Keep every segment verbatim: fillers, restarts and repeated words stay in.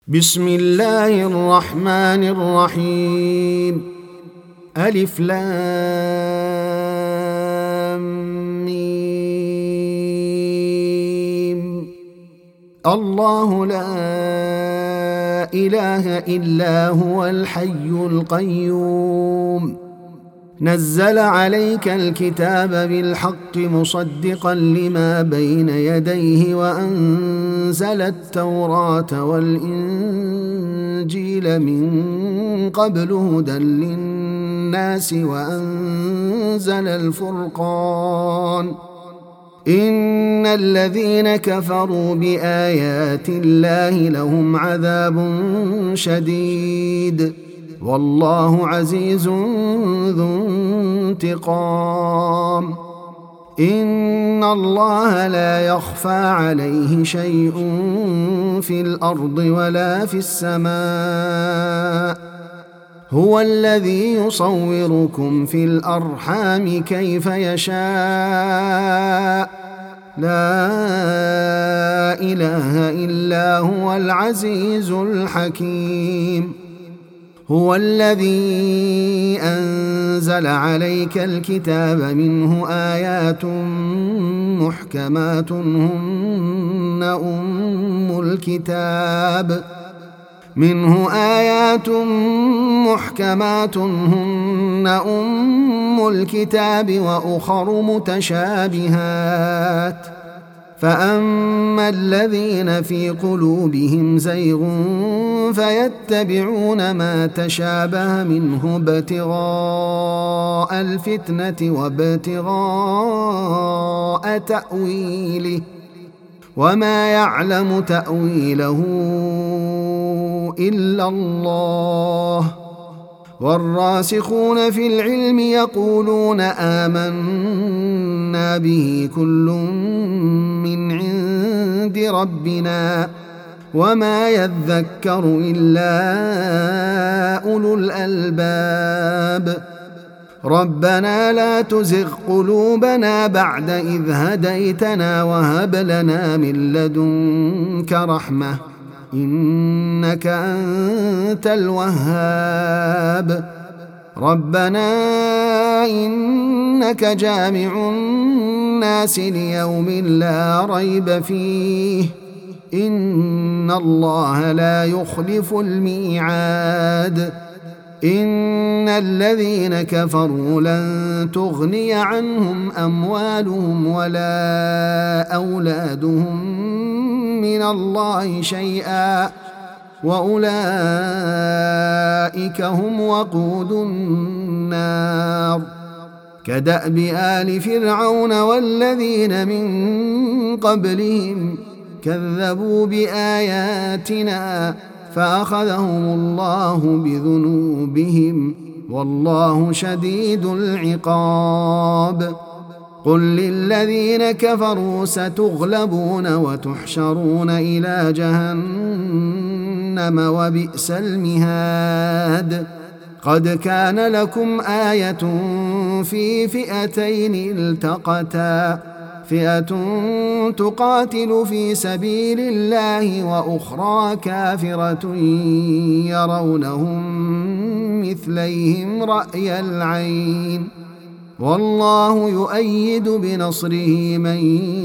بسم الله الرحمن الرحيم. ألف لام ميم. الله لا إله إلا هو الحي القيوم، نزل عليك الكتاب بالحق مصدقا لما بين يديه وأنزل التوراة والإنجيل من قبل هدى للناس وأنزل الفرقان. إن الذين كفروا بآيات الله لهم عذاب شديد، والله عزيز ذو انتقام. إن الله لا يخفى عليه شيء في الأرض ولا في السماء، هو الذي يصوركم في الأرحام كيف يشاء، لا إله إلا هو العزيز الحكيم. هو الذي أنزل عليك الكتاب منه آيات محكمات هن أم الكتاب منه آيات محكمات هن أم الكتاب وأخر متشابهات، فأما الذين في قلوبهم زيغ فيتبعون ما تشابه منه ابتغاء الفتنة وابتغاء تأويله، وما يعلم تأويله إلا الله. والراسخون في العلم يقولون آمنا به كل من عند ربنا وما يذكر إلا أولو الألباب. ربنا لا تزغ قلوبنا بعد إذ هديتنا وهب لنا من لدنك رحمة إنك أنت الوهاب. ربنا إنك جامع الناس ليوم لا ريب فيه، إن الله لا يخلف الميعاد. إن الذين كفروا لن تغني عنهم أموالهم ولا أولادهم من الله شيئا، وأولئك هم وقود النار. كدأب آل فرعون والذين من قبلهم كذبوا بآياتنا فأخذهم الله بذنوبهم، والله شديد العقاب. قل للذين كفروا ستغلبون وتحشرون إلى جهنم وبئس المهاد. قد كان لكم آية في فئتين التقتا، فئة تقاتل في سبيل الله وأخرى كافرة يرونهم مثليهم رأي العين، والله يؤيد بنصره من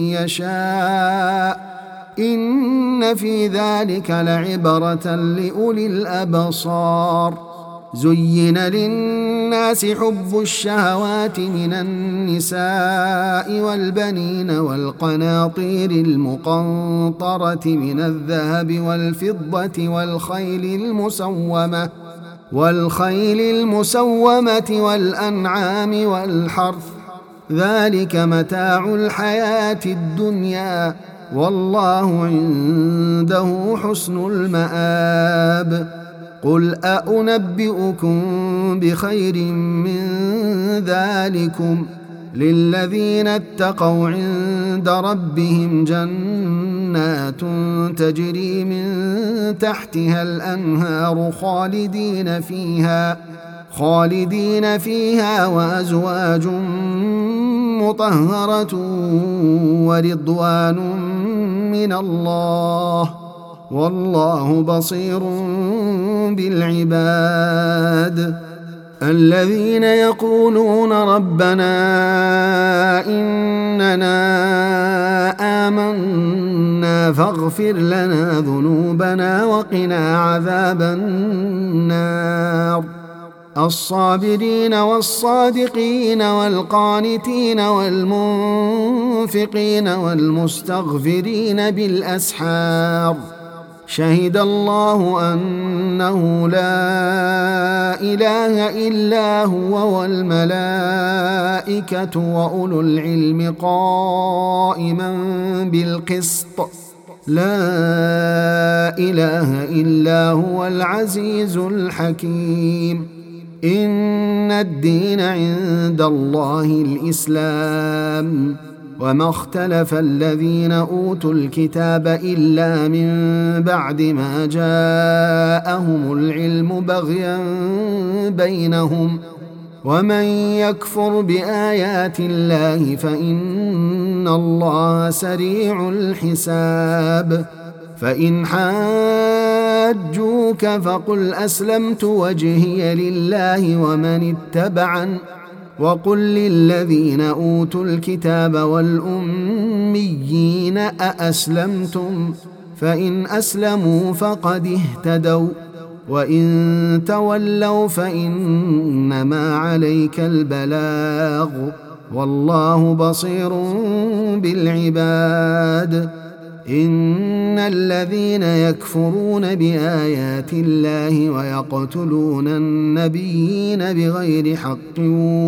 يشاء. إن في ذلك لعبرة لأولي الأبصار. زين للناس حب الشهوات من النساء والبنين والقناطير المقنطرة من الذهب والفضة والخيل المسومة والخيل المسومة والأنعام والحرث، ذلك متاع الحياة الدنيا، والله عنده حسن المآب. قل أأنبئكم بخير من ذلكم للذين اتقوا عند ربهم جنات تجري من تحتها الأنهار خالدين فيها خالدين فيها وأزواج مطهرة ورضوان من الله والله بصير بالعباد. الذين يقولون ربنا إننا آمنا فاغفر لنا ذنوبنا وقنا عذاب النار. الصابرين والصادقين والقانتين والمنفقين والمستغفرين بالأسحار. شهد الله أنه لا إله إلا هو والملائكة وأولو العلم قائما بالقسط. لا إله إلا هو العزيز الحكيم. إن الدين عند الله الإسلام، وما اختلف الذين أوتوا الكتاب إلا من بعد ما جاءهم العلم بغيا بينهم. ومن يكفر بآيات الله فإن الله سريع الحساب. فإن حاجوك فقل أسلمت وجهي لله ومن اتبعن، وقل للذين أوتوا الكتاب والأميين أأسلمتم؟ فإن أسلموا فقد اهتدوا، وإن تولوا فإنما عليك البلاغ، والله بصير بالعباد. إن الذين يكفرون بآيات الله ويقتلون النبيين بغير حق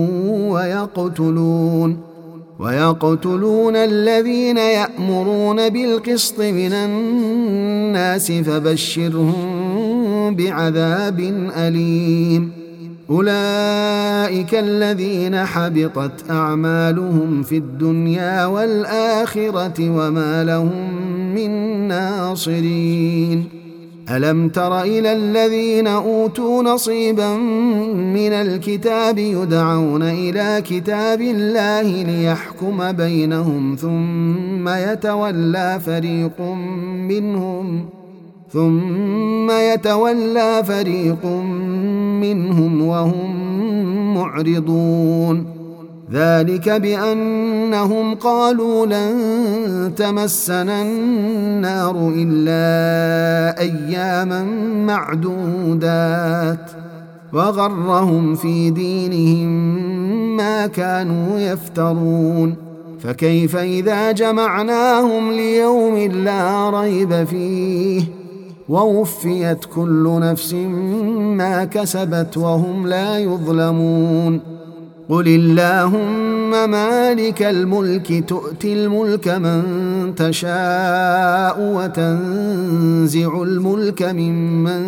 ويقتلون ويقتلون الذين يأمرون بالقسط من الناس فبشرهم بعذاب أليم. أولئك الذين حبطت أعمالهم في الدنيا والآخرة وما لهم من ناصرين. ألم تر إلى الذين أوتوا نصيبا من الكتاب يدعون إلى كتاب الله ليحكم بينهم ثم يتولى فريق منهم ثم يتولى فريق منهم وهم معرضون. ذلك بأنهم قالوا لن تمسنا النار إلا أياما معدودات، وغرهم في دينهم ما كانوا يفترون. فكيف إذا جمعناهم ليوم لا ريب فيه ووفيت كل نفس ما كسبت وهم لا يظلمون. قل اللهم مالك الملك تؤتي الملك من تشاء وتنزع الملك ممن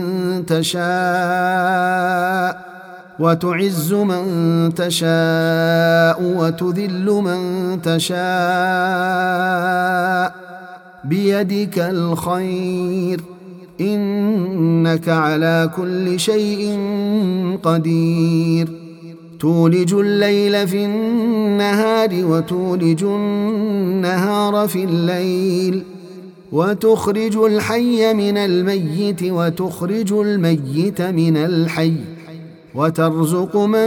تشاء وتعز من تشاء وتذل من تشاء بيدك الخير إنك على كل شيء قدير. تولج الليل في النهار وتولج النهار في الليل، وتخرج الحي من الميت وتخرج الميت من الحي، وترزق من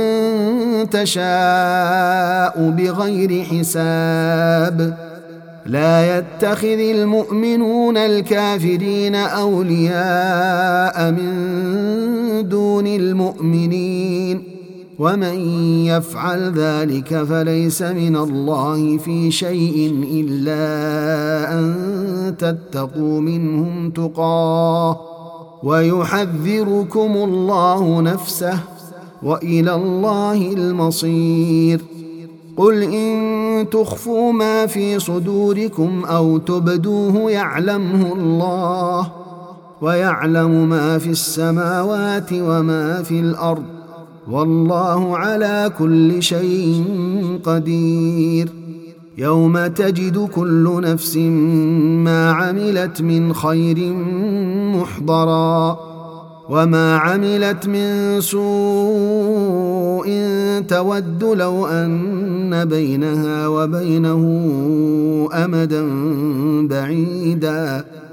تشاء بغير حساب. لا يتخذ المؤمنون الكافرين أولياء من دون المؤمنين، ومن يفعل ذلك فليس من الله في شيء إلا أن تتقوا منهم تقاه، ويحذركم الله نفسه، وإلى الله المصير. قل إن تخفوا ما في صدوركم أو تبدوه يعلمه الله، ويعلم ما في السماوات وما في الأرض، والله على كل شيء قدير. يوم تجد كل نفس ما عملت من خير محضرا، وما عملت من سوء تود لو أن بينها وبينه أمدا بعيدا،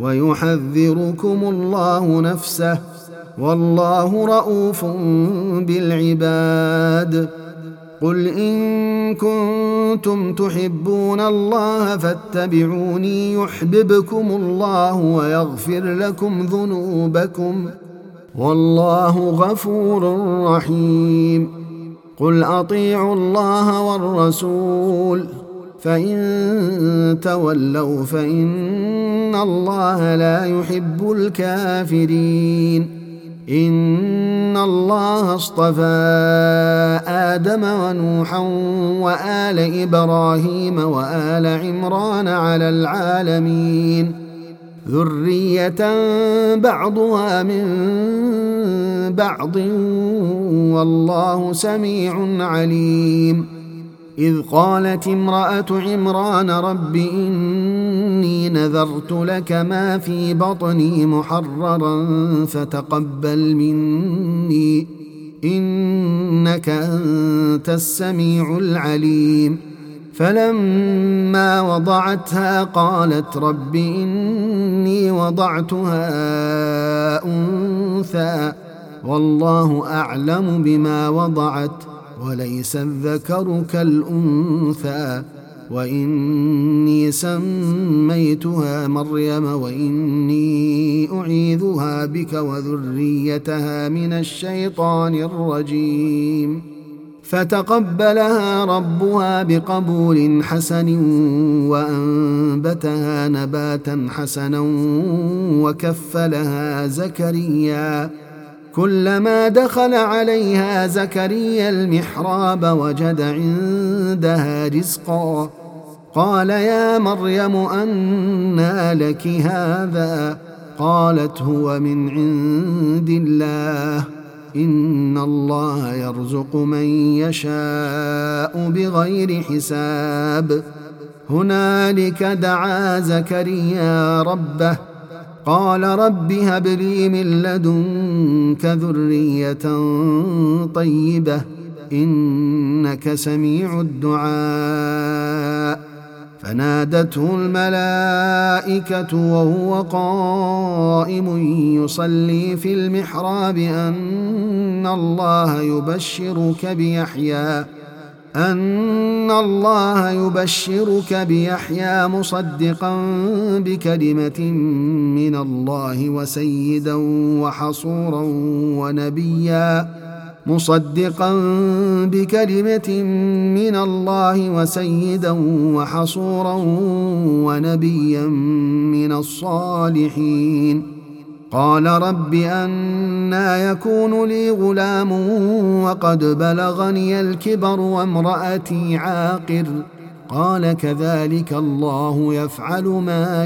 ويحذركم الله نفسه والله رءوف بالعباد. قل إن كنتم تحبون الله فاتبعوني يحببكم الله ويغفر لكم ذنوبكم والله غفور رحيم. قل أطيعوا الله والرسول فإن تولوا فإن الله لا يحب الكافرين. إن الله اصطفى آدم ونوحا وآل إبراهيم وآل عمران على العالمين ذرية بعضها من بعض والله سميع عليم. إذ قالت امرأة عمران رب إني نذرت لك ما في بطني محررا فتقبل مني إنك أنت السميع العليم. فلما وضعتها قالت رب إني وضعتها أنثى والله أعلم بما وضعت وليس الذكر كالأنثى وإني سميتها مريم وإني أعيذها بك وذريتها من الشيطان الرجيم. فتقبلها ربها بقبول حسن وأنبتها نباتا حسنا وكفلها زكريا. كلما دخل عليها زكريا المحراب وجد عندها رزقا قال يا مريم أنى لك هذا؟ قالت هو من عند الله إن الله يرزق من يشاء بغير حساب. هنالك دعا زكريا ربه قال رب هب لي من لدنك ذرية طيبة إنك سميع الدعاء. فنادته الملائكة وهو قائم يصلي في المحراب أن الله يبشرك بيحيى أن الله يبشرك بيحيى مصدقا بكلمة من الله وسيدا وحصورا ونبيا مصدقا بكلمة من الله وسيدا وحصورا ونبيا من الصالحين. قال رب أنى يكون لي غلام وقد بلغني الكبر وامرأتي عاقر؟ قال كذلك الله يفعل ما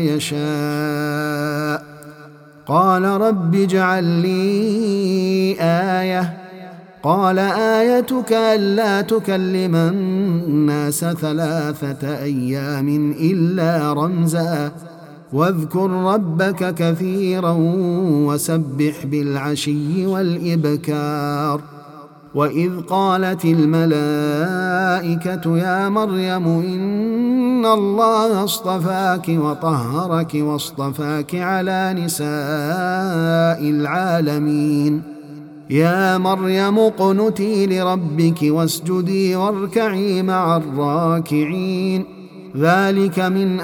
يشاء. قال رب اجعل لي آية. قال آيتك ألا تكلم الناس ثلاثة أيام إلا رمزا واذكر ربك كثيرا وسبح بالعشي والإبكار. وإذ قالت الملائكة يا مريم إن الله اصطفاك وطهرك واصطفاك على نساء العالمين. يا مريم اقنتي لربك واسجدي واركعي مع الراكعين. ذلك من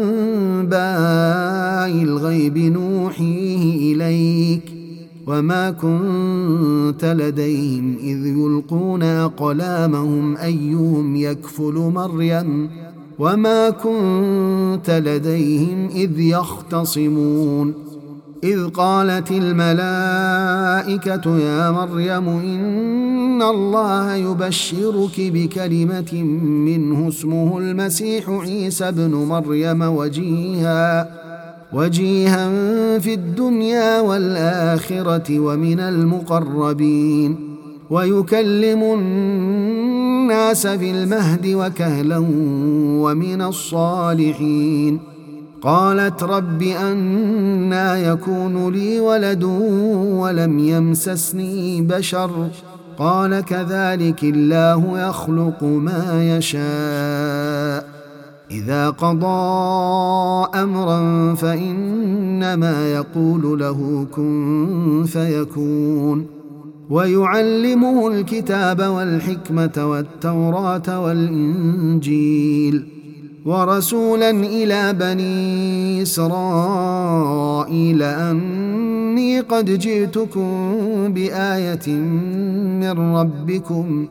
أنباء الغيب نوحيه إليك وما كنت لديهم إذ يلقون أقلامهم أيهم يكفل مريم وما كنت لديهم إذ يختصمون. إذ قالت الملائكة يا مريم إن الله يبشرك بكلمة منه اسمه المسيح عيسى ابن مريم وجيها وجيها في الدنيا والآخرة ومن المقربين ويكلم الناس في المهد وكهلا ومن الصالحين. قالت رب أنى يكون لي ولد ولم يمسسني بشر؟ قال كذلك الله يخلق ما يشاء إذا قضى أمرا فإنما يقول له كن فيكون. ويعلمه الكتاب والحكمة والتوراة والإنجيل، ورسولا إلى بني إسرائيل أني قد جئتكم بآية من ربكم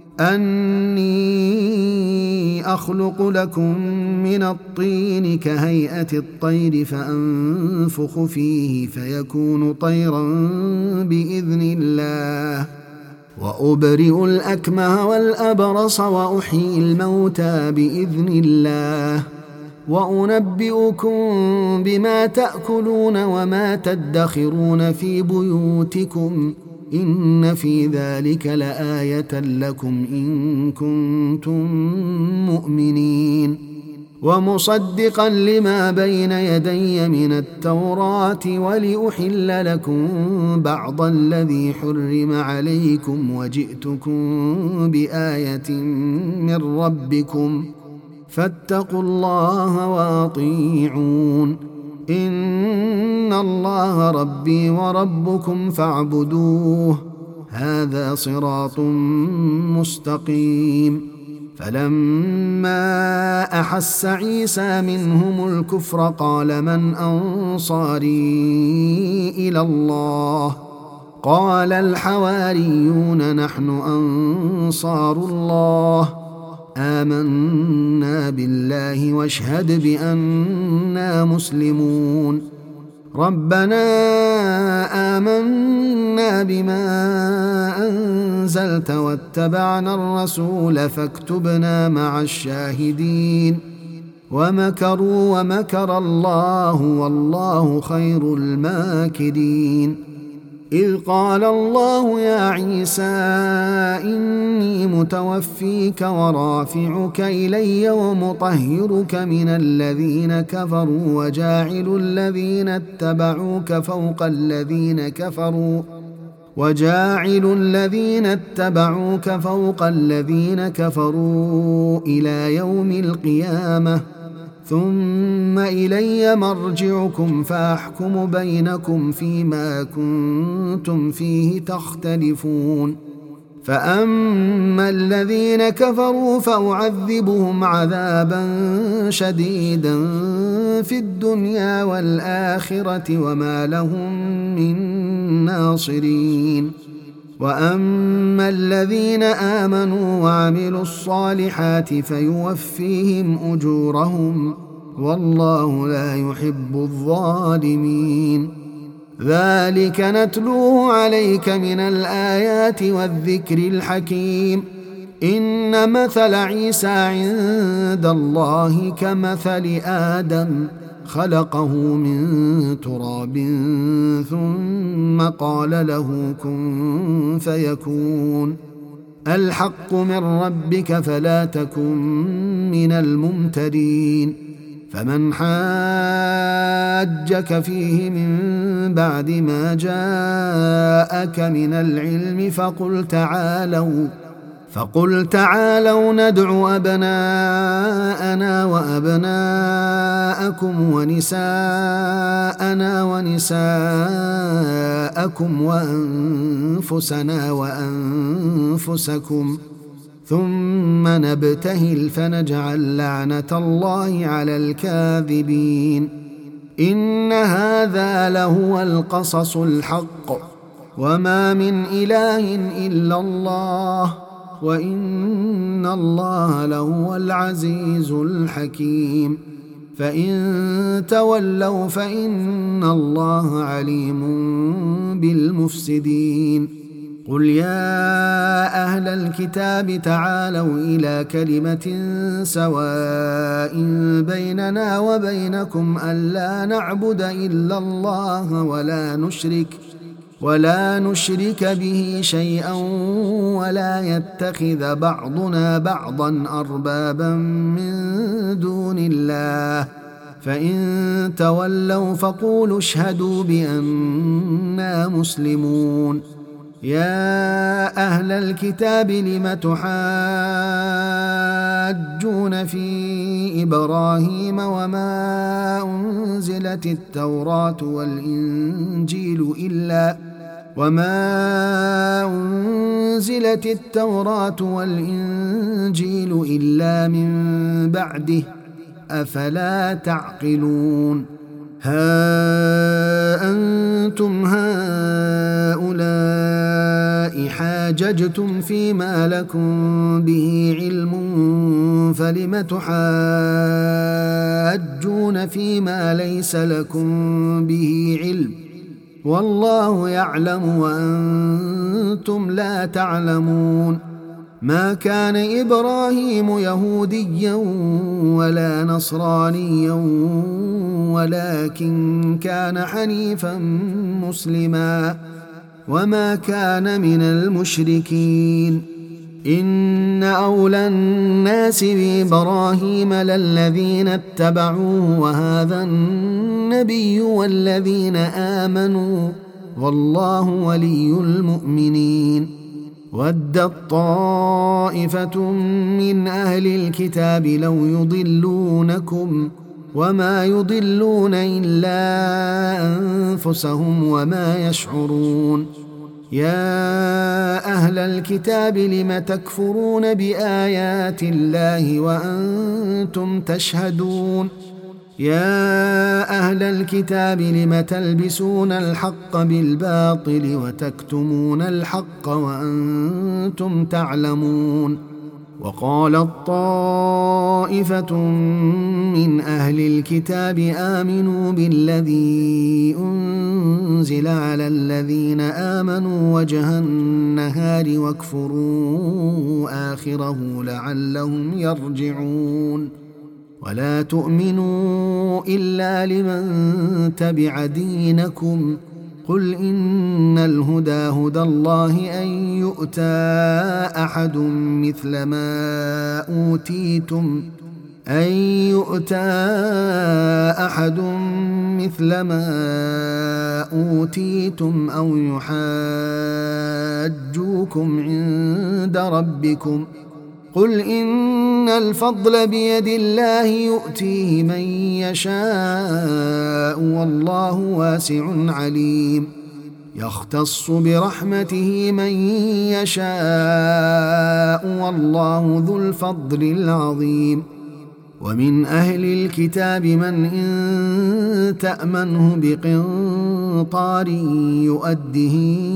أني أخلق لكم من الطين كهيئة الطير فأنفخ فيه فيكون طيرا بإذن الله، وأبرئ الأكمه والأبرص وأحيي الموتى بإذن الله، وأنبئكم بما تأكلون وما تدخرون في بيوتكم إن في ذلك لآية لكم إن كنتم مؤمنين. ومصدقا لما بين يدي من التوراة ولأحل لكم بعض الذي حرم عليكم وجئتكم بآية من ربكم فاتقوا الله وأطيعون. إن الله ربي وربكم فاعبدوه هذا صراط مستقيم. فلما أحس عيسى منهم الكفر قال من أنصاري إلى الله؟ قال الحواريون نحن أنصار الله آمنا بالله واشهد بأننا مسلمون. ربنا آمنا بما أنزلت واتبعنا الرسول فاكتبنا مع الشاهدين. ومكروا ومكر الله والله خير الماكرين. إذ قال الله يا عيسى إني متوفيك ورافعك إلي ومطهرك من الذين كفروا وجاعل الذين اتبعوك فوق الذين كفروا وجاعل الذين اتبعوك فوق الذين كفروا إلى يوم القيامة ثم إلي مرجعكم فأحكم بينكم فيما كنتم فيه تختلفون. فأما الذين كفروا فأعذبهم عذابا شديدا في الدنيا والآخرة وما لهم من ناصرين. وأما الذين آمنوا وعملوا الصالحات فيوفيهم أجورهم والله لا يحب الظالمين. ذلك نتلوه عليك من الآيات والذكر الحكيم. إن مثل عيسى عند الله كمثل آدم خلقه من تراب ثم قال له كن فيكون. الحق من ربك فلا تكن من الممترين. فمن حاجك فيه من بعد ما جاءك من العلم فقل تعالوا فقل تعالوا ندع أبناءنا وأبناءكم ونساءنا ونساءكم وأنفسنا وأنفسكم ثم نبتهل فنجعل لعنة الله على الكاذبين. إن هذا لهو القصص الحق وما من إله إلا الله وإن الله لهو العزيز الحكيم. فإن تولوا فإن الله عليم بالمفسدين. قل يا أهل الكتاب تعالوا إلى كلمة سواء بيننا وبينكم ألا نعبد إلا الله ولا نشرك ولا نشرك به شيئا ولا يتخذ بعضنا بعضا أربابا من دون الله. فإن تولوا فقولوا اشهدوا بأننا مسلمون. يا أهل الكتاب لم تحاجون تحاجون في إبراهيم وما أنزلت التوراة والإنجيل إلا وما أنزلت التوراة والإنجيل إلا من بعده أفلا تعقلون ها أنتم هؤلاء حاججتم فيما لكم به علم فلم تحاجون فيما ليس لكم به علم والله يعلم وأنتم لا تعلمون ما كان إبراهيم يهوديا ولا نصرانيا ولكن كان حنيفا مسلما وما كان من المشركين إن أولى الناس بإبراهيم للذين اتبعوه وهذا النبي والذين آمنوا والله ولي المؤمنين ودت طائفة من أهل الكتاب لو يضلونكم وما يضلون إلا أنفسهم وما يشعرون يا أهل الكتاب لم تكفرون بآيات الله وأنتم تشهدون يا أهل الكتاب لم تلبسون الحق بالباطل وتكتمون الحق وأنتم تعلمون وقالت طائفة من أهل الكتاب آمنوا بالذي أنزل على الذين آمنوا وجه النهار واكفروا آخره لعلهم يرجعون ولا تؤمنوا إلا لمن تبع دينكم قل إن الهدى هدى الله أن يؤتى أحد مثل ما أوتيتم أن يؤتى أحد مثل ما أوتيتم أو يحاجوكم عند ربكم قل إن الفضل بيد الله يؤتيه من يشاء والله واسع عليم يختص برحمته من يشاء والله ذو الفضل العظيم ومن أهل الكتاب من إن تأمنه بقنطار يؤده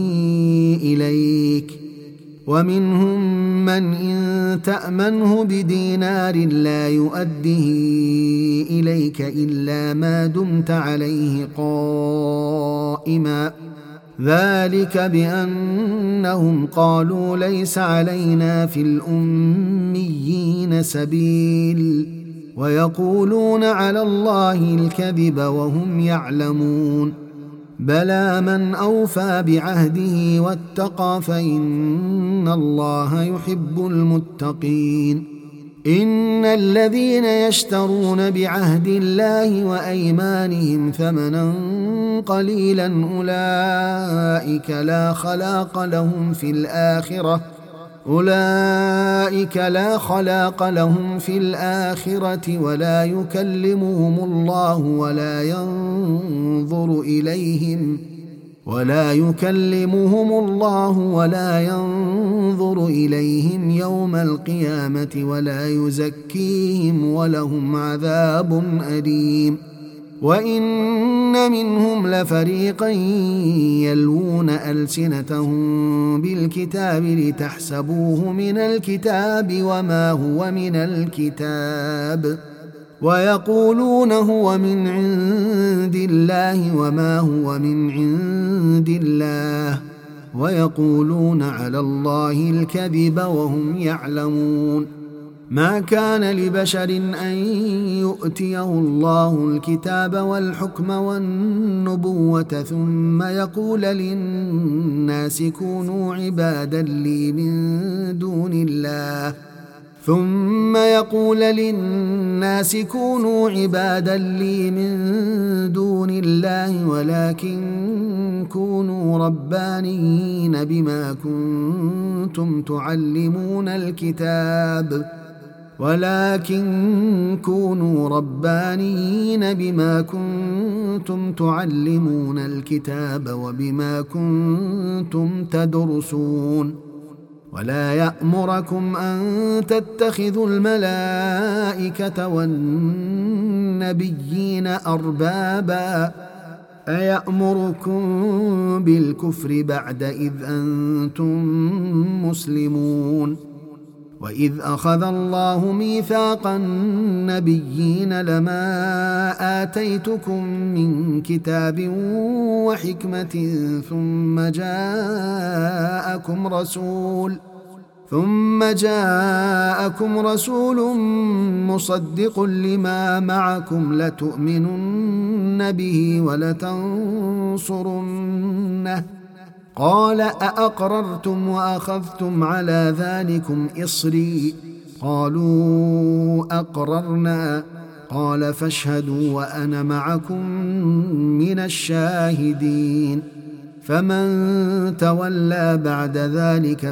إليك ومنهم من إن تأمنه بدينار لا يؤده إليك إلا ما دمت عليه قائما ذلك بأنهم قالوا ليس علينا في الأميين سبيل ويقولون على الله الكذب وهم يعلمون بلى من أوفى بعهده واتقى فإن الله يحب المتقين إن الذين يشترون بعهد الله وأيمانهم ثمنا قليلا أولئك لا خلاق لهم في الآخرة أولئك لا خلاق لهم في الآخرة ولا يكلمهم الله ولا ينظر إليهم ولا يكلمهم الله ولا ينظر إليهم يوم القيامة ولا يزكيهم ولهم عذاب أليم وإن منهم لفريقا يلوون ألسنتهم بالكتاب لتحسبوه من الكتاب وما هو من الكتاب ويقولون هو من عند الله وما هو من عند الله ويقولون على الله الكذب وهم يعلمون ما كان لبشر أن يؤتيه الله الكتاب والحكم والنبوة ثم يقول للناس كونوا عبادا لي من دون الله ثم يقول للناس كونوا عبادا لي من دون الله ولكن كونوا ربانيين بما كنتم تعلمون الكتاب ولكن كونوا ربانيين بما كنتم تعلمون الكتاب وبما كنتم تدرسون ولا يأمركم أن تتخذوا الملائكة والنبيين أربابا أيأمركم بالكفر بعد إذ أنتم مسلمون وإذ أخذ الله ميثاق النبيين لما آتيتكم من كتاب وحكمة ثم جاءكم رسول ثم جاءكم رسول مصدق لما معكم لتؤمنن به ولتنصرنه قال أأقررتم وأخذتم على ذلكم إصري قالوا أقررنا قال فاشهدوا وأنا معكم من الشاهدين فمن تولى بعد ذلك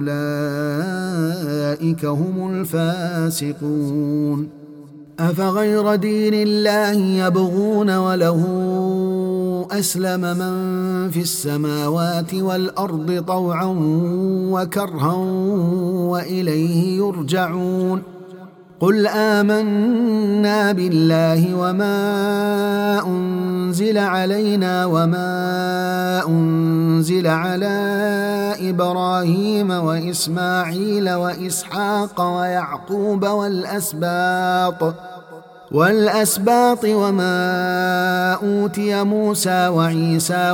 فأولئك هم الفاسقون أفغير دين الله يبغون وله أسلم من في السماوات والأرض طوعا وكرها وإليه يرجعون قل آمنا بالله وما أنزل علينا وما أنزل على إبراهيم وإسماعيل وإسحاق ويعقوب والأسباط والأسباط وما أوتي موسى وعيسى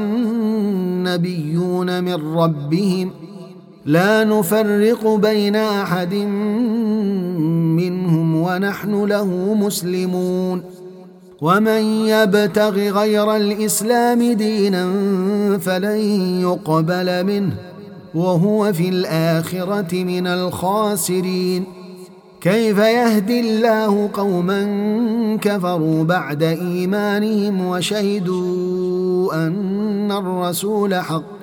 والنبيون من ربهم لا نفرق بين أحد منهم ونحن له مسلمون ومن يبتغ غير الإسلام دينا فلن يقبل منه وهو في الآخرة من الخاسرين كيف يهدي الله قوما كفروا بعد إيمانهم وشهدوا أن الرسول حق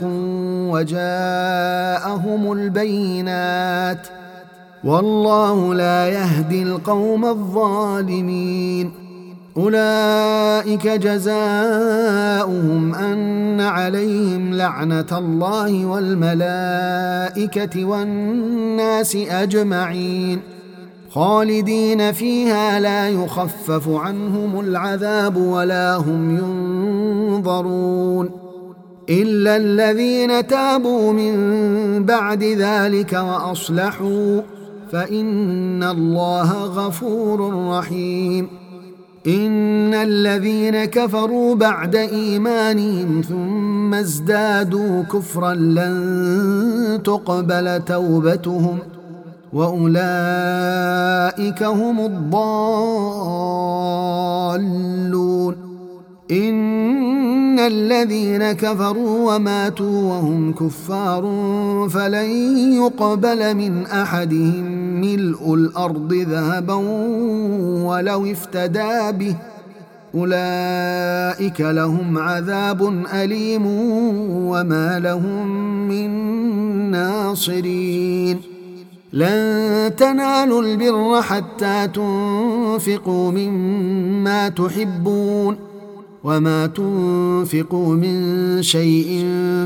وجاءهم البينات والله لا يهدي القوم الظالمين أولئك جزاؤهم أن عليهم لعنة الله والملائكة والناس أجمعين خالدين فيها لا يخفف عنهم العذاب ولا هم ينظرون إلا الذين تابوا من بعد ذلك وأصلحوا فإن الله غفور رحيم إن الذين كفروا بعد إيمانهم ثم ازدادوا كفرا لن تقبل توبتهم وأولئك هم الضالون إن الذين كفروا وماتوا وهم كفار فلن يقبل من أحدهم ملء الأرض ذهبا ولو افتدى به أولئك لهم عذاب أليم وما لهم من ناصرين لن تنالوا البر حتى تنفقوا مما تحبون وما تنفقوا من شيء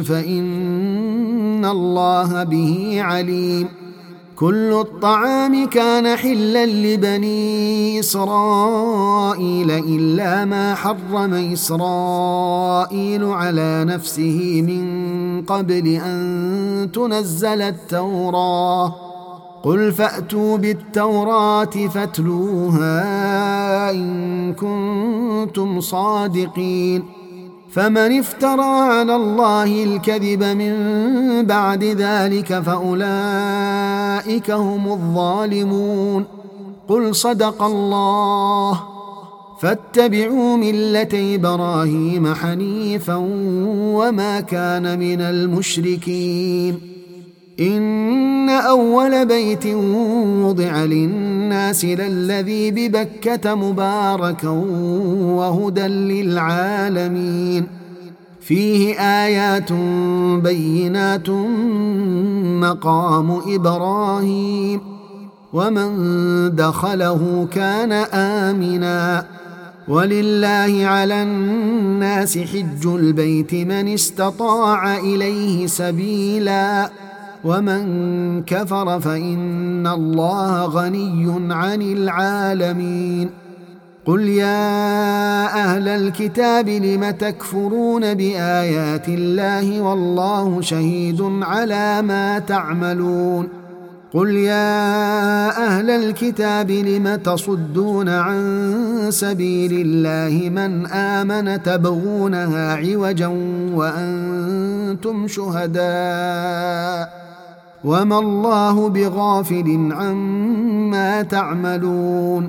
فإن الله به عليم كل الطعام كان حلا لبني إسرائيل إلا ما حرم إسرائيل على نفسه من قبل أن تنزل التوراة قل فأتوا بالتوراة فاتلوها إن كنتم صادقين فمن افترى على الله الكذب من بعد ذلك فأولئك هم الظالمون قل صدق الله فاتبعوا ملة إبراهيم حنيفا وما كان من المشركين إن أول بيت وضع للناس للذي ببكة مباركا وهدى للعالمين فيه آيات بينات مقام إبراهيم ومن دخله كان آمنا ولله على الناس حج البيت من استطاع إليه سبيلا ومن كفر فإن الله غني عن العالمين قل يا أهل الكتاب لم تكفرون بآيات الله والله شهيد على ما تعملون قل يا أهل الكتاب لم تصدون عن سبيل الله من آمن تبغونها عوجا وأنتم شهداء وما الله بغافل عما تعملون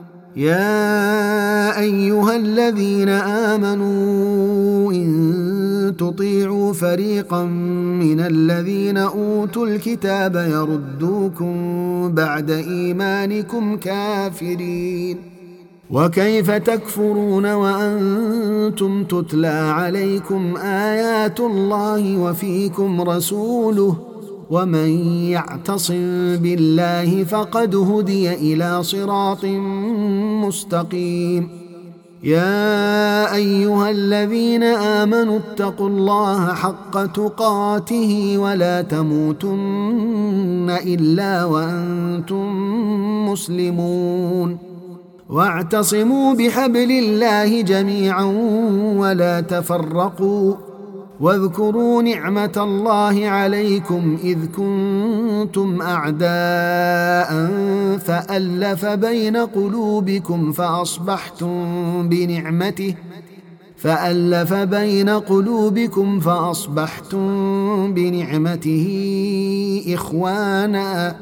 يا أيها الذين آمنوا إن تطيعوا فريقا من الذين أوتوا الكتاب يردوكم بعد إيمانكم كافرين وكيف تكفرون وأنتم تتلى عليكم آيات الله وفيكم رسوله ومن يعتصم بالله فقد هدي إلى صراط مستقيم يا أيها الذين آمنوا اتقوا الله حق تقاته ولا تموتن إلا وأنتم مسلمون واعتصموا بحبل الله جميعا ولا تفرقوا واذكروا نعمة الله عليكم إذ كنتم أعداء فألف بين قلوبكم فأصبحتم بنعمته فألف بين قلوبكم فأصبحتم بنعمته إخوانا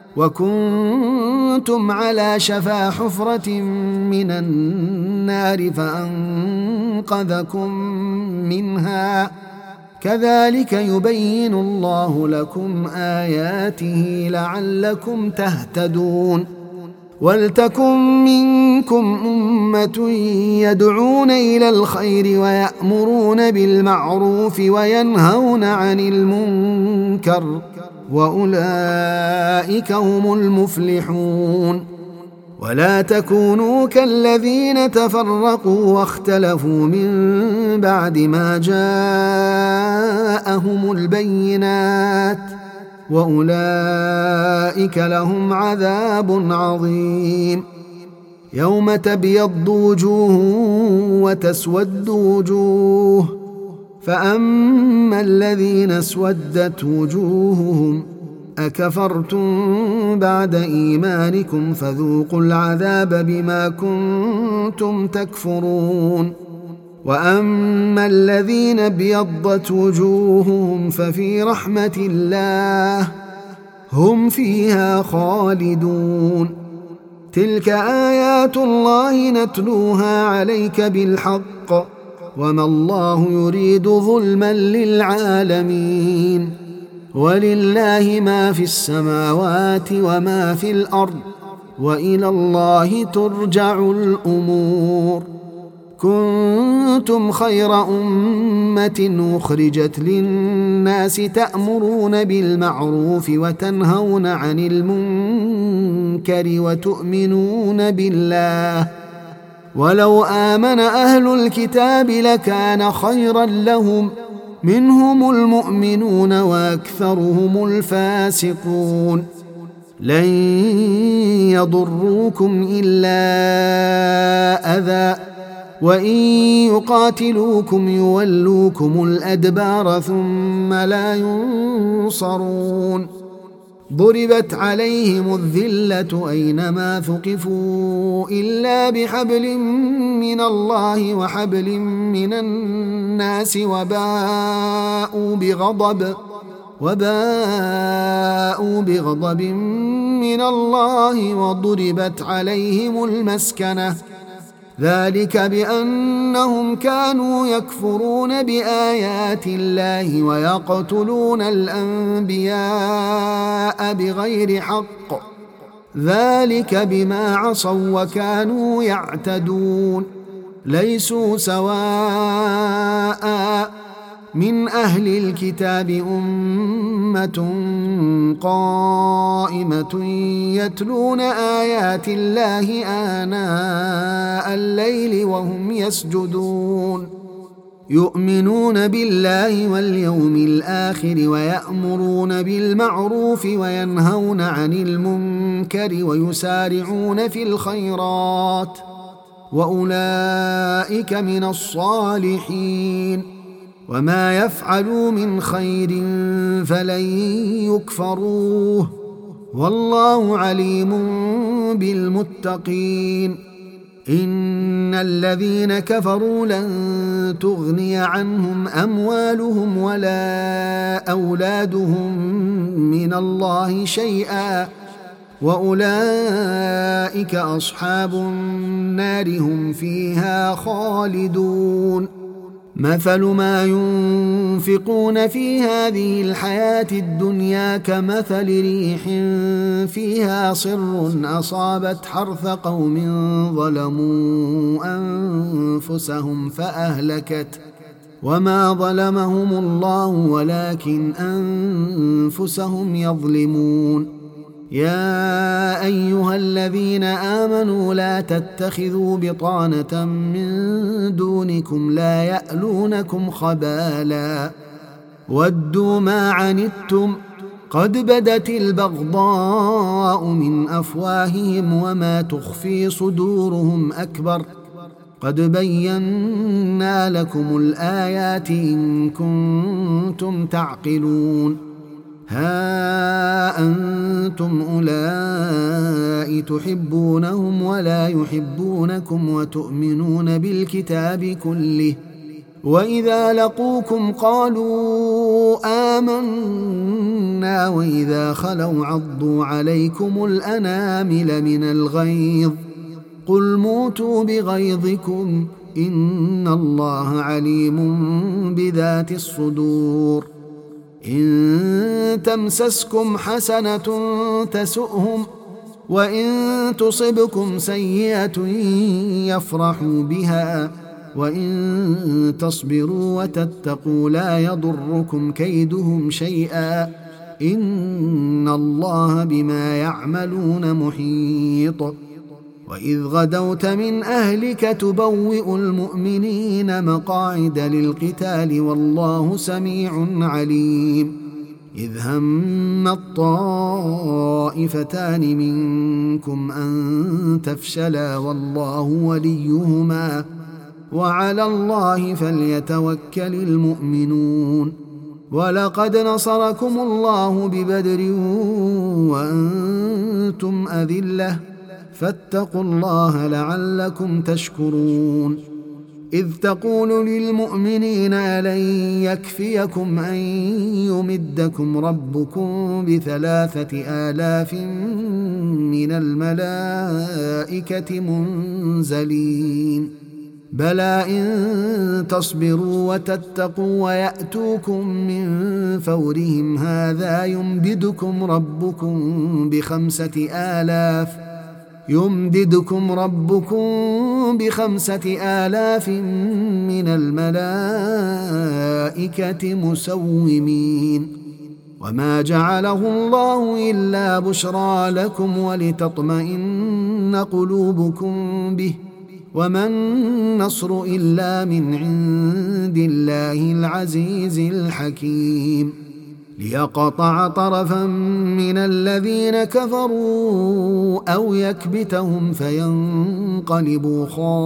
وكنتم على شفا حفرة من النار فأنقذكم منها كذلك يبين الله لكم آياته لعلكم تهتدون ولتكن منكم أمة يدعون إلى الخير ويأمرون بالمعروف وينهون عن المنكر وأولئك هم المفلحون ولا تكونوا كالذين تفرقوا واختلفوا من بعد ما جاءهم البينات وأولئك لهم عذاب عظيم يوم تبيض وجوه وتسود وجوه فأما الذين اسودت وجوههم أكفرتم بعد إيمانكم فذوقوا العذاب بما كنتم تكفرون وأما الذين ابيضت وجوههم ففي رحمة الله هم فيها خالدون تلك آيات الله نتلوها عليك بالحق وما الله يريد ظلما للعالمين ولله ما في السماوات وما في الأرض وإلى الله ترجع الأمور كنتم خير أمة أخرجت للناس تأمرون بالمعروف وتنهون عن المنكر وتؤمنون بالله ولو آمن أهل الكتاب لكان خيرا لهم منهم المؤمنون وأكثرهم الفاسقون لن يضروكم إلا أذى وإن يقاتلوكم يولوكم الأدبار ثم لا ينصرون ضربت عليهم الذلة أينما ثقفوا إلا بحبل من الله وحبل من الناس وباءوا بغضب وباءوا بغضب من الله وضربت عليهم المسكنة ذلك بأنهم كانوا يكفرون بآيات الله ويقتلون الأنبياء بغير حق ذلك بما عصوا وكانوا يعتدون ليسوا سواء من أهل الكتاب أمة قائمة يتلون آيات الله آناء الليل وهم يسجدون يؤمنون بالله واليوم الآخر ويأمرون بالمعروف وينهون عن المنكر ويسارعون في الخيرات وأولئك من الصالحين وما يفعلوا من خير فلن يكفروه والله عليم بالمتقين إن الذين كفروا لن تغني عنهم أموالهم ولا أولادهم من الله شيئا وأولئك أصحاب النار هم فيها خالدون مثل ما ينفقون في هذه الحياة الدنيا كمثل ريح فيها صر أصابت حرث قوم ظلموا أنفسهم فأهلكت وما ظلمهم الله ولكن أنفسهم يظلمون يا أيها الذين آمنوا لا تتخذوا بطانة من دونكم لا يألونكم خبالا ودوا ما عنتم قد بدت البغضاء من أفواههم وما تخفي صدورهم أكبر قد بينا لكم الآيات إن كنتم تعقلون ها أنتم أولئك تحبونهم ولا يحبونكم وتؤمنون بالكتاب كله وإذا لقوكم قالوا آمنا وإذا خلوا عضوا عليكم الأنامل من الغيظ قل موتوا بغيظكم إن الله عليم بذات الصدور إن تمسسكم حسنة تسؤهم وإن تصبكم سيئة يفرحوا بها وإن تصبروا وتتقوا لا يضركم كيدهم شيئا إن الله بما يعملون محيط وإذ غدوت من أهلك تبوئ المؤمنين مقاعد للقتال والله سميع عليم إذ هم الطائفتان منكم أن تفشلا والله وليهما وعلى الله فليتوكل المؤمنون ولقد نصركم الله ببدر وأنتم أذلة فاتقوا الله لعلكم تشكرون إذ تقول للمؤمنين ألن يكفيكم أن يمدكم ربكم بثلاثة آلاف من الملائكة منزلين بلى إن تصبروا وتتقوا ويأتوكم من فورهم هذا يمددكم ربكم بخمسة آلاف يمددكم ربكم بخمسة آلاف من الملائكة مسومين وما جعله الله إلا بشرى لكم ولتطمئن قلوبكم به وما النصر إلا من عند الله العزيز الحكيم ليقطع طرفا من الذين كفروا أو يكبتهم فينقلبوا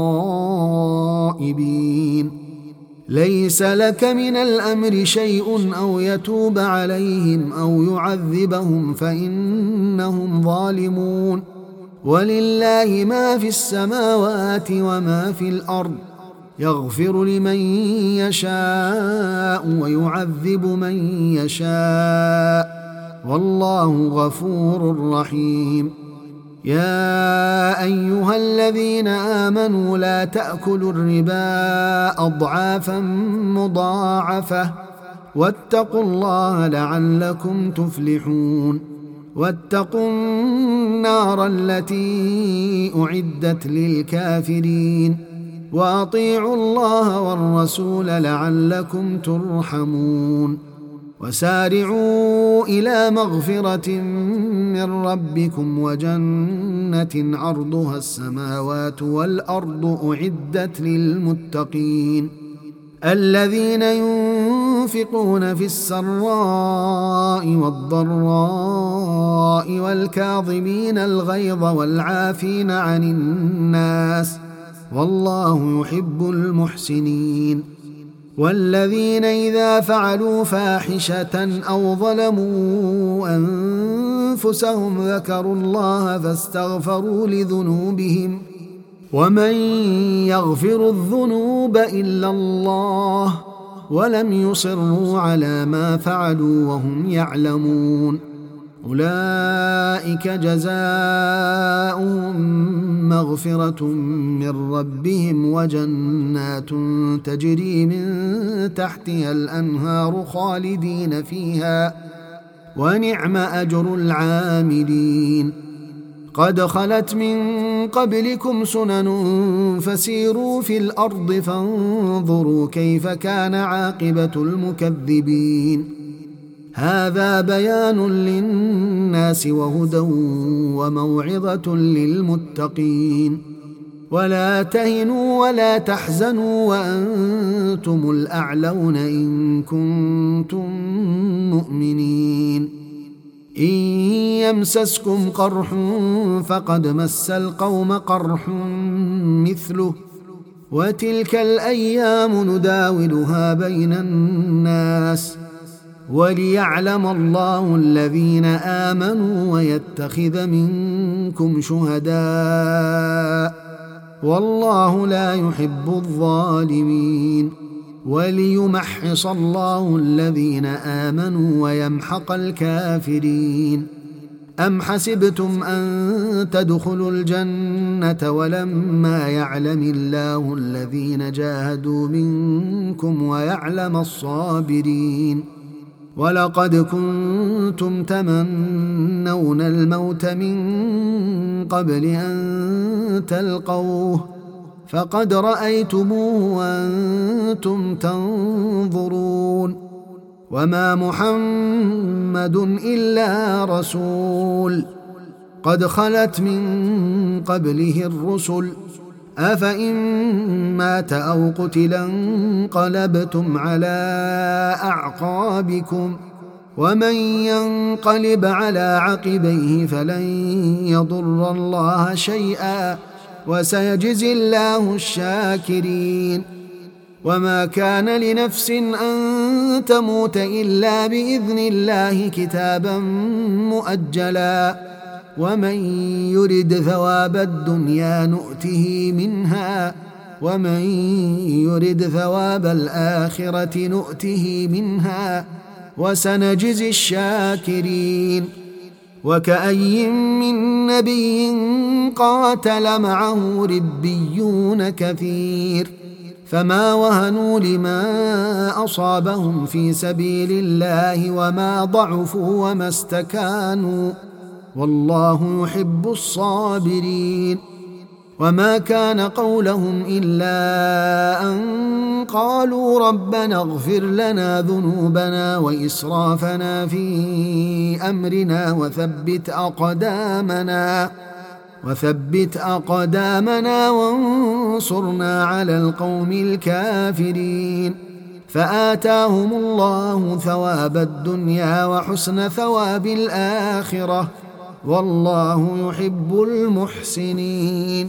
خائبين ليس لك من الأمر شيء أو يتوب عليهم أو يعذبهم فإنهم ظالمون ولله ما في السماوات وما في الأرض يغفر لمن يشاء ويعذب من يشاء والله غفور رحيم يا أيها الذين آمنوا لا تأكلوا الربا أضعافا مضاعفة واتقوا الله لعلكم تفلحون واتقوا النار التي أعدت للكافرين وأطيعوا الله والرسول لعلكم ترحمون وسارعوا إلى مغفرة من ربكم وجنة عرضها السماوات والأرض أعدت للمتقين الذين ينفقون في السراء والضراء والكاظمين الغيظ والعافين عن الناس والله يحب المحسنين والذين إذا فعلوا فاحشة أو ظلموا أنفسهم ذكروا الله فاستغفروا لذنوبهم ومن يغفر الذنوب إلا الله ولم يصروا على ما فعلوا وهم يعلمون أولئك جزاؤهم مغفرة من ربهم وجنات تجري من تحتها الأنهار خالدين فيها ونعم أجر العاملين قد خلت من قبلكم سنن فسيروا في الأرض فانظروا كيف كان عاقبة المكذبين هذا بيان للناس وهدى وموعظة للمتقين ولا تهنوا ولا تحزنوا وأنتم الأعلون إن كنتم مؤمنين إن يمسسكم قرح فقد مس القوم قرح مثله وتلك الأيام نداولها بين الناس وليعلم الله الذين آمنوا ويتخذ منكم شهداء والله لا يحب الظالمين وليمحص الله الذين آمنوا ويمحق الكافرين أم حسبتم أن تدخلوا الجنة ولما يعلم الله الذين جاهدوا منكم ويعلم الصابرين ولقد كنتم تمنون الموت من قبل أن تلقوه فقد رأيتموه وأنتم تنظرون وما محمد إلا رسول قد خلت من قبله الرسل أفإن مات أو قتلا انقلبتم على أعقابكم ومن ينقلب على عقبيه فلن يضر الله شيئا وسيجزي الله الشاكرين وما كان لنفس أن تموت إلا بإذن الله كتابا مؤجلا ومن يرد ثواب الدنيا نؤته منها ومن يرد ثواب الآخرة نؤته منها وسنجزي الشاكرين وكأي من نبي قاتل معه ربيون كثير فما وهنوا لما أصابهم في سبيل الله وما ضعفوا وما استكانوا والله يحب الصابرين وما كان قولهم إلا أن قالوا ربنا اغفر لنا ذنوبنا وإسرافنا في أمرنا وثبت أقدامنا وثبت أقدامنا وانصرنا على القوم الكافرين فآتاهم الله ثواب الدنيا وحسن ثواب الآخرة والله يحب المحسنين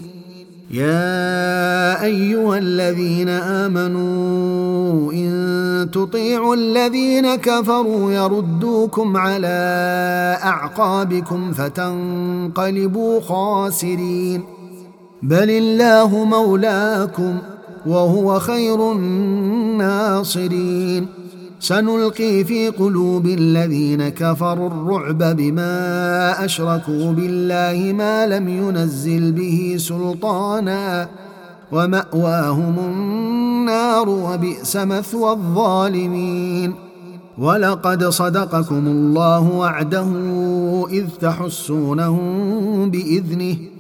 يا أيها الذين آمنوا إن تطيعوا الذين كفروا يردوكم على أعقابكم فتنقلبوا خاسرين بل الله مولاكم وهو خير الناصرين سنلقي في قلوب الذين كفروا الرعب بما أشركوا بالله ما لم ينزل به سلطانا ومأواهم النار وبئس مثوى الظالمين ولقد صدقكم الله وعده إذ تحسونهم بإذنه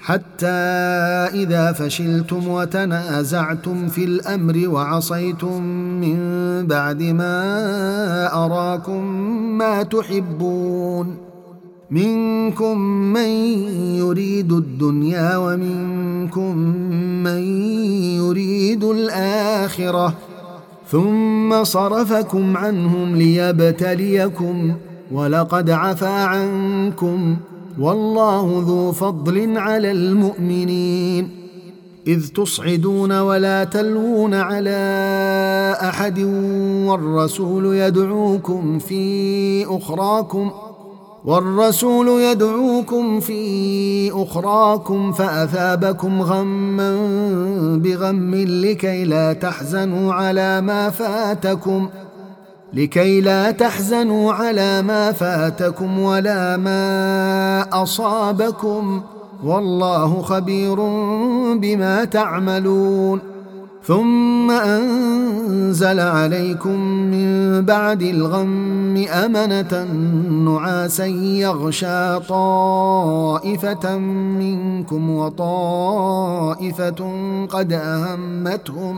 حتى إذا فشلتم وتنازعتم في الأمر وعصيتم من بعد ما أراكم ما تحبون منكم من يريد الدنيا ومنكم من يريد الآخرة ثم صرفكم عنهم ليبتليكم ولقد عفا عنكم والله ذو فضل على المؤمنين إذ تصعدون ولا تلوون على أحد والرسول يدعوكم في أخراكم والرسول يدعوكم في أخراكم فأثابكم غما بغم لكي لا تحزنوا على ما فاتكم لكي لا تحزنوا على ما فاتكم ولا ما أصابكم والله خبير بما تعملون ثم أنزل عليكم من بعد الغم أمنة نعاسا يغشى طائفة منكم وطائفة قد أهمتهم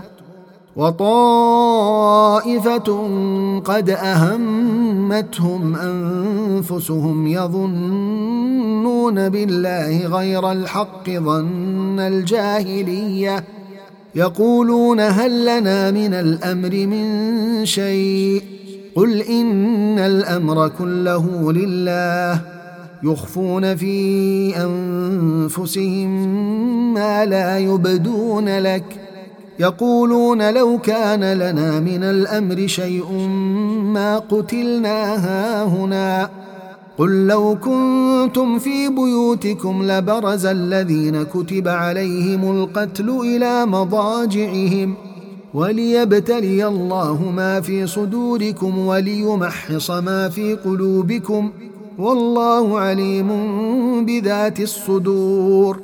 وطائفة قد أهمتهم أنفسهم يظنون بالله غير الحق ظن الجاهلية يقولون هل لنا من الأمر من شيء قل إن الأمر كله لله يخفون في أنفسهم ما لا يبدون لك يقولون لو كان لنا من الأمر شيء ما قتلنا هاهنا قل لو كنتم في بيوتكم لبرز الذين كتب عليهم القتل إلى مضاجعهم وليبتلي الله ما في صدوركم وليمحص ما في قلوبكم والله عليم بذات الصدور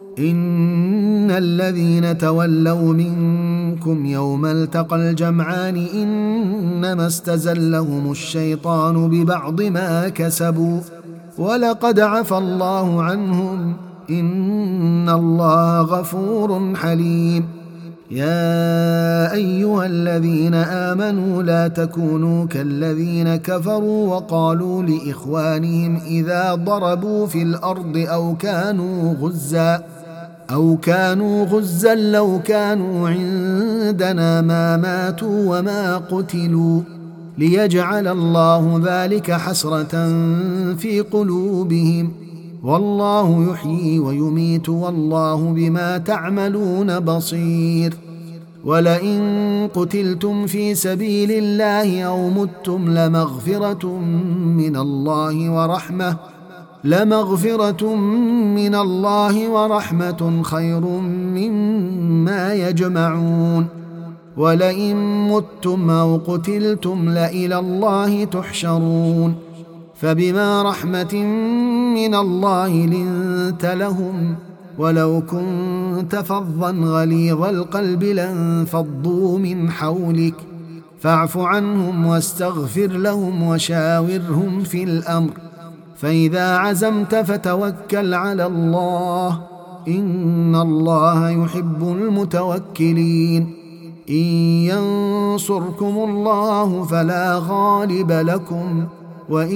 إن الذين تولوا منكم يوم التقى الجمعان إنما استزلهم الشيطان ببعض ما كسبوا ولقد عفى الله عنهم إن الله غفور حليم يا أيها الذين آمنوا لا تكونوا كالذين كفروا وقالوا لإخوانهم إذا ضربوا في الأرض أو كانوا غزا أو كانوا غزا لو كانوا عندنا ما ماتوا وما قتلوا ليجعل الله ذلك حسرة في قلوبهم والله يحيي ويميت والله بما تعملون بصير ولئن قتلتم في سبيل الله أو متم لمغفرة من الله ورحمة لمغفرة من الله ورحمة خير مما يجمعون ولئن متم أو قتلتم لإلى الله تحشرون فبما رحمة من الله لنت لهم ولو كنت فظا غليظ القلب لانفضوا من حولك فاعف عنهم واستغفر لهم وشاورهم في الأمر فإذا عزمت فتوكل على الله إن الله يحب المتوكلين إن ينصركم الله فلا غالب لكم وإن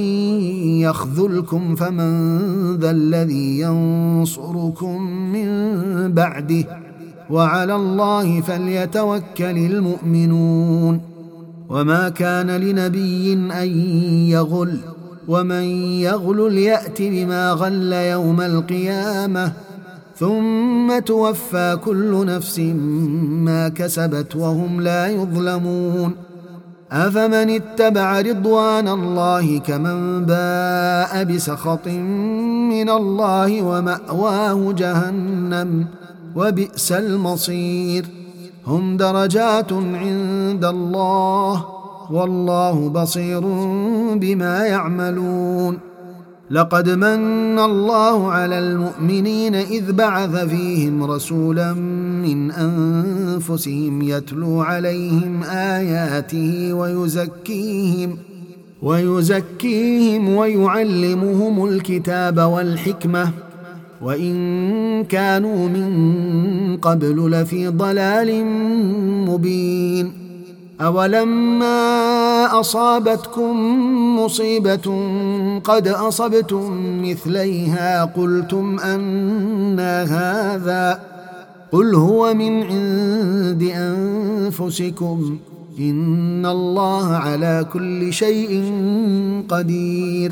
يخذلكم فمن ذا الذي ينصركم من بعده وعلى الله فليتوكل المؤمنون وما كان لنبي أن يغل ومن يغل يأت بما غل يوم القيامة ثم توفى كل نفس ما كسبت وهم لا يظلمون أفمن اتبع رضوان الله كمن باء بسخط من الله ومأواه جهنم وبئس المصير هم درجات عند الله والله بصير بما يعملون لقد من الله على المؤمنين إذ بعث فيهم رسولا من أنفسهم يتلو عليهم آياته ويزكيهم ويزكيهم ويعلمهم الكتاب والحكمة وإن كانوا من قبل لفي ضلال مبين. أولما أصابتكم مصيبة قد أصبتم مثليها قلتم أنى هذا قل هو من عند أنفسكم إن الله على كل شيء قدير.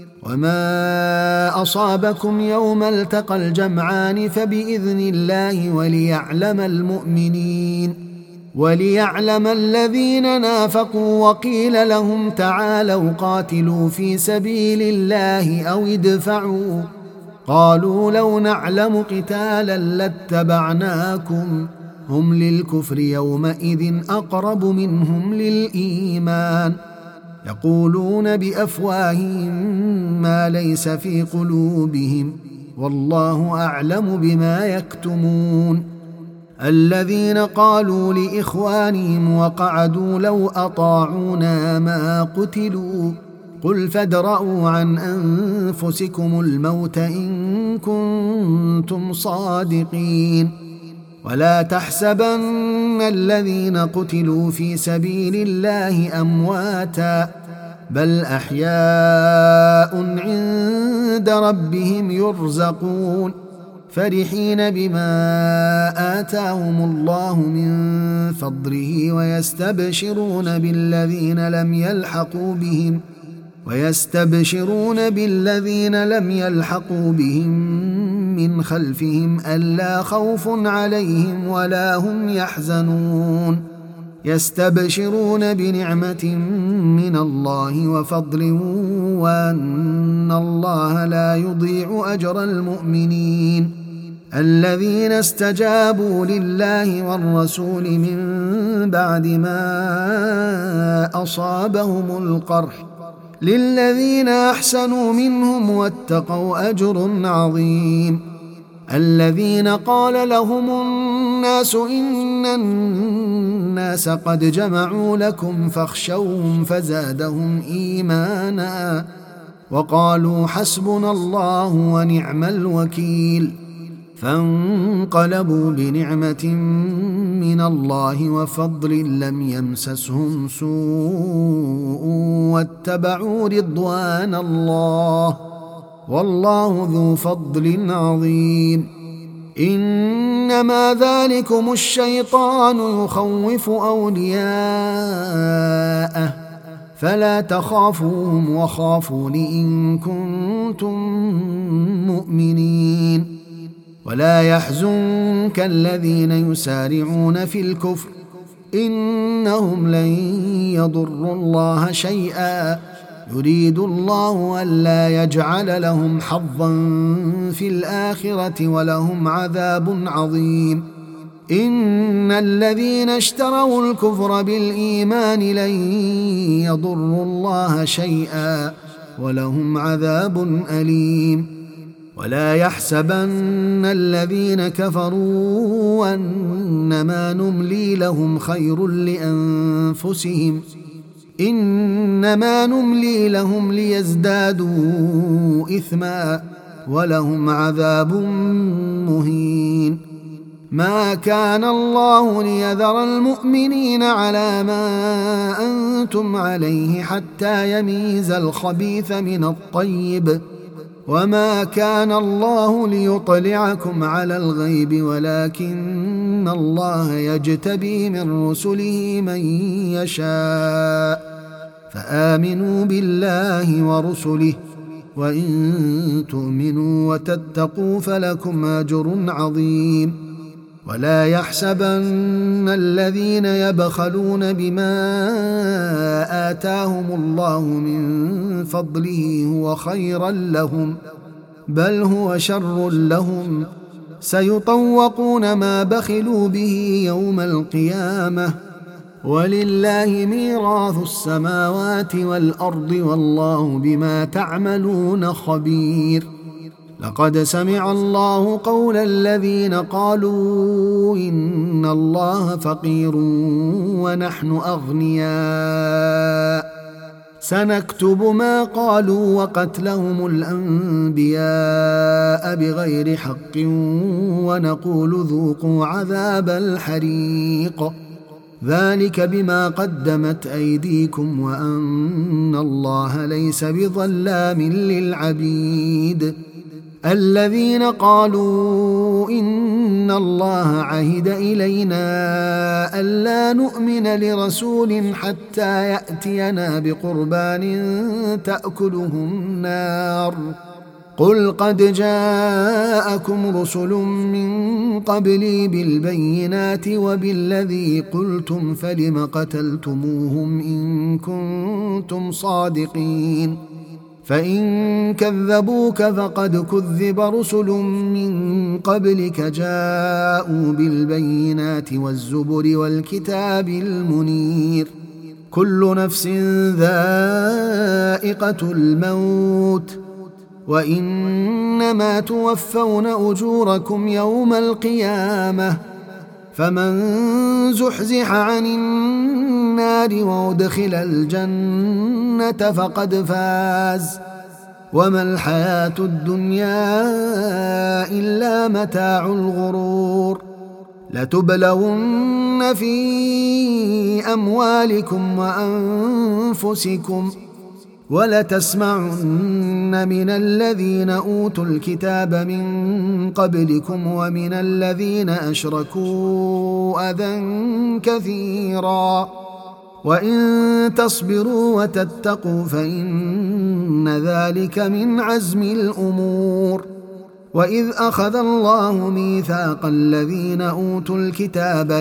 وما أصابكم يوم التقى الجمعان فبإذن الله وليعلم المؤمنين وليعلم الذين نافقوا وقيل لهم تعالوا قاتلوا في سبيل الله أو ادفعوا قالوا لو نعلم قتالا لاتبعناكم هم للكفر يومئذ أقرب منهم للإيمان يقولون بأفواههم ما ليس في قلوبهم والله أعلم بما يكتمون. الذين قالوا لإخوانهم وقعدوا لو أطاعونا ما قتلوا قل فادرءوا عن أنفسكم الموت إن كنتم صادقين. ولا تحسبن الذين قتلوا في سبيل الله أمواتا بل أحياء عند ربهم يرزقون فرحين بما آتاهم الله من فضله ويستبشرون بالذين لم يلحقوا بهم ويستبشرون بالذين لم يلحقوا بهم من خلفهم ألا خوف عليهم ولا هم يحزنون يستبشرون بنعمة من الله وفضل وأن الله لا يضيع أجر المؤمنين الذين استجابوا لله والرسول من بعد ما أصابهم القرح للذين أحسنوا منهم واتقوا أجر عظيم. الذين قال لهم الناس إن الناس قد جمعوا لكم فاخشوهم فزادهم إيمانا وقالوا حسبنا الله ونعم الوكيل فانقلبوا بنعمة من الله وفضل لم يمسسهم سوء واتبعوا رضوان الله والله ذو فضل عظيم. إنما ذلكم الشيطان يخوف أولياءه فلا تخافوهم وخافون إن كنتم مؤمنين. ولا يحزنك الذين يسارعون في الكفر إنهم لن يضروا الله شيئا يريد الله ألا يجعل لهم حظا في الآخرة ولهم عذاب عظيم. إن الذين اشتروا الكفر بالإيمان لن يضروا الله شيئا ولهم عذاب أليم. ولا يحسبن الذين كفروا أنما نملي لهم خير لأنفسهم إنما نملي لهم ليزدادوا إثما ولهم عذاب مهين. ما كان الله ليذر المؤمنين على ما أنتم عليه حتى يميز الخبيث من الطيب وما كان الله ليطلعكم على الغيب ولكن الله يجتبي من رسله من يشاء فآمنوا بالله ورسله وإن تؤمنوا وتتقوا فلكم أجر عظيم. ولا يحسبن الذين يبخلون بما آتاهم الله من فضله هو خيرا لهم بل هو شر لهم سيطوقون ما بخلوا به يوم القيامة ولله ميراث السماوات والأرض والله بما تعملون خبير. لقد سمع الله قول الذين قالوا إن الله فقير ونحن أغنياء سنكتب ما قالوا وقتلهم الأنبياء بغير حق ونقول ذوقوا عذاب الحريق ذلك بما قدمت أيديكم وأن الله ليس بظلام للعبيد الذين قالوا إن الله عهد إلينا ألا نؤمن لرسول حتى يأتينا بقربان تأكله النار قل قد جاءكم رسل من قبلي بالبينات وبالذي قلتم فلم قتلتموهم إن كنتم صادقين فإن كذبوك فقد كذب رسل من قبلك جاءوا بالبينات والزبر والكتاب المنير كل نفس ذائقة الموت وإنما توفون أجوركم يوم القيامة فمن زحزح عن النار وأدخل الجنة فقد فاز وما الحياة الدنيا إلا متاع الغرور لتبلون في أموالكم وأنفسكم ولتسمعن من الذين أوتوا الكتاب من قبلكم ومن الذين أشركوا أذى كثيرا وإن تصبروا وتتقوا فإن ذلك من عزم الأمور وإذ أخذ الله ميثاق الذين أوتوا الكتاب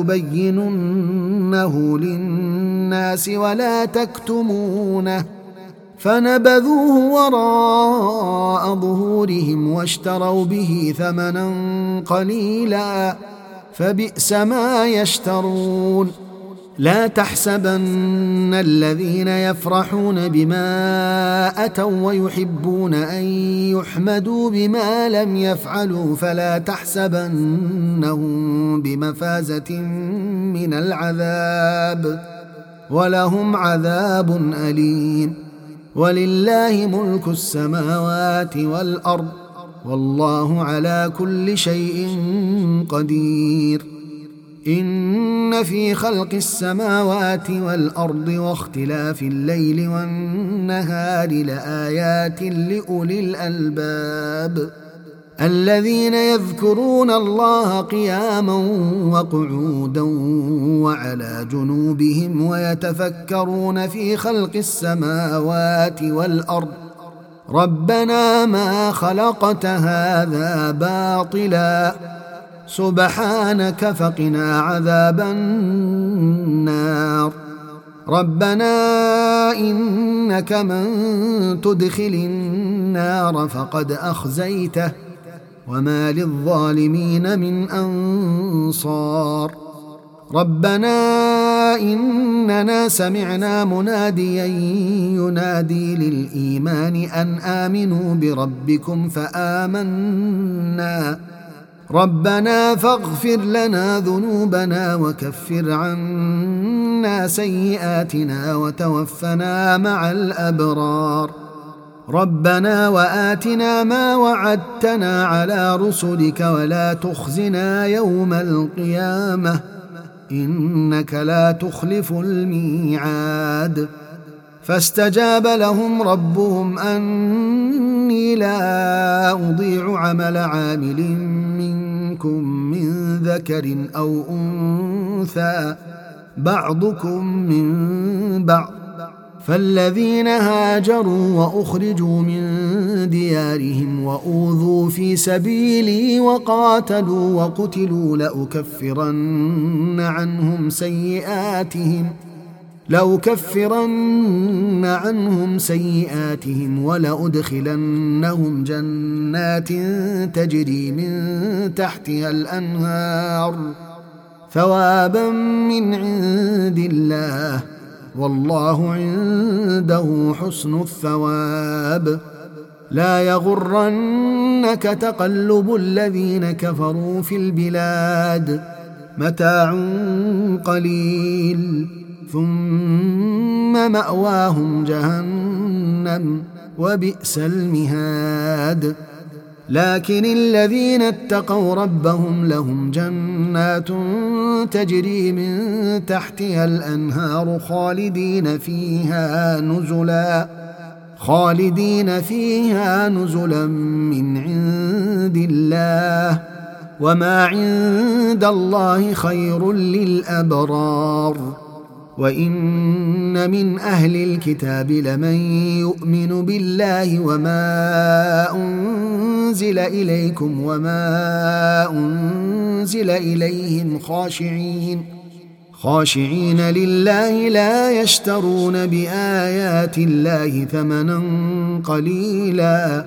لتبيننه للناس ولا تكتمونه فنبذوه وراء ظهورهم واشتروا به ثمنا قليلا فبئس ما يشترون لا تحسبن الذين يفرحون بما أتوا ويحبون أن يحمدوا بما لم يفعلوا فلا تحسبنهم بمفازة من العذاب ولهم عذاب أليم ولله ملك السماوات والأرض والله على كل شيء قدير إن في خلق السماوات والأرض واختلاف الليل والنهار لآيات لأولي الألباب الذين يذكرون الله قياما وقعودا وعلى جنوبهم ويتفكرون في خلق السماوات والأرض ربنا ما خلقت هذا باطلا سبحانك فقنا عذاب النار ربنا إنك من تدخل النار فقد أخزيته وما للظالمين من أنصار ربنا إننا سمعنا مناديا ينادي للإيمان أن آمنوا بربكم فآمنا ربنا فاغفر لنا ذنوبنا وكفر عنا سيئاتنا وتوفنا مع الأبرار ربنا وآتنا ما وعدتنا على رسلك ولا تخزنا يوم القيامة إنك لا تخلف الميعاد فاستجاب لهم ربهم أني لا أضيع عمل عامل منكم من ذكر أو أنثى بعضكم من بعض فالذين هاجروا وأخرجوا من ديارهم وأوذوا في سبيلي وقاتلوا وقتلوا لأكفرن عنهم سيئاتهم لأكفرن عنهم سيئاتهم ولأدخلنهم جنات تجري من تحتها الأنهار ثوابا من عند الله والله عنده حسن الثواب لا يغرنك تقلب الذين كفروا في البلاد متاع قليل ثم مأواهم جهنم وبئس المهاد. لكن الذين اتقوا ربهم لهم جنات تجري من تحتها الأنهار خالدين فيها نزلا خالدين فيها نزلا من عند الله، وما عند الله خير للأبرار. وإن من أهل الكتاب لمن يؤمن بالله وما أنزل إليكم وما أنزل إليهم خاشعين خاشعين لله لا يشترون بآيات الله ثمنا قليلا،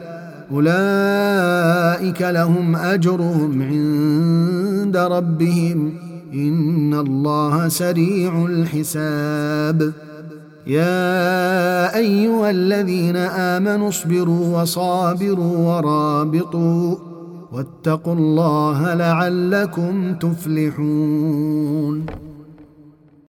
أولئك لهم أجرهم عند ربهم إن الله سريع الحساب. يا أيها الذين آمنوا اصبروا وصابروا ورابطوا واتقوا الله لعلكم تفلحون.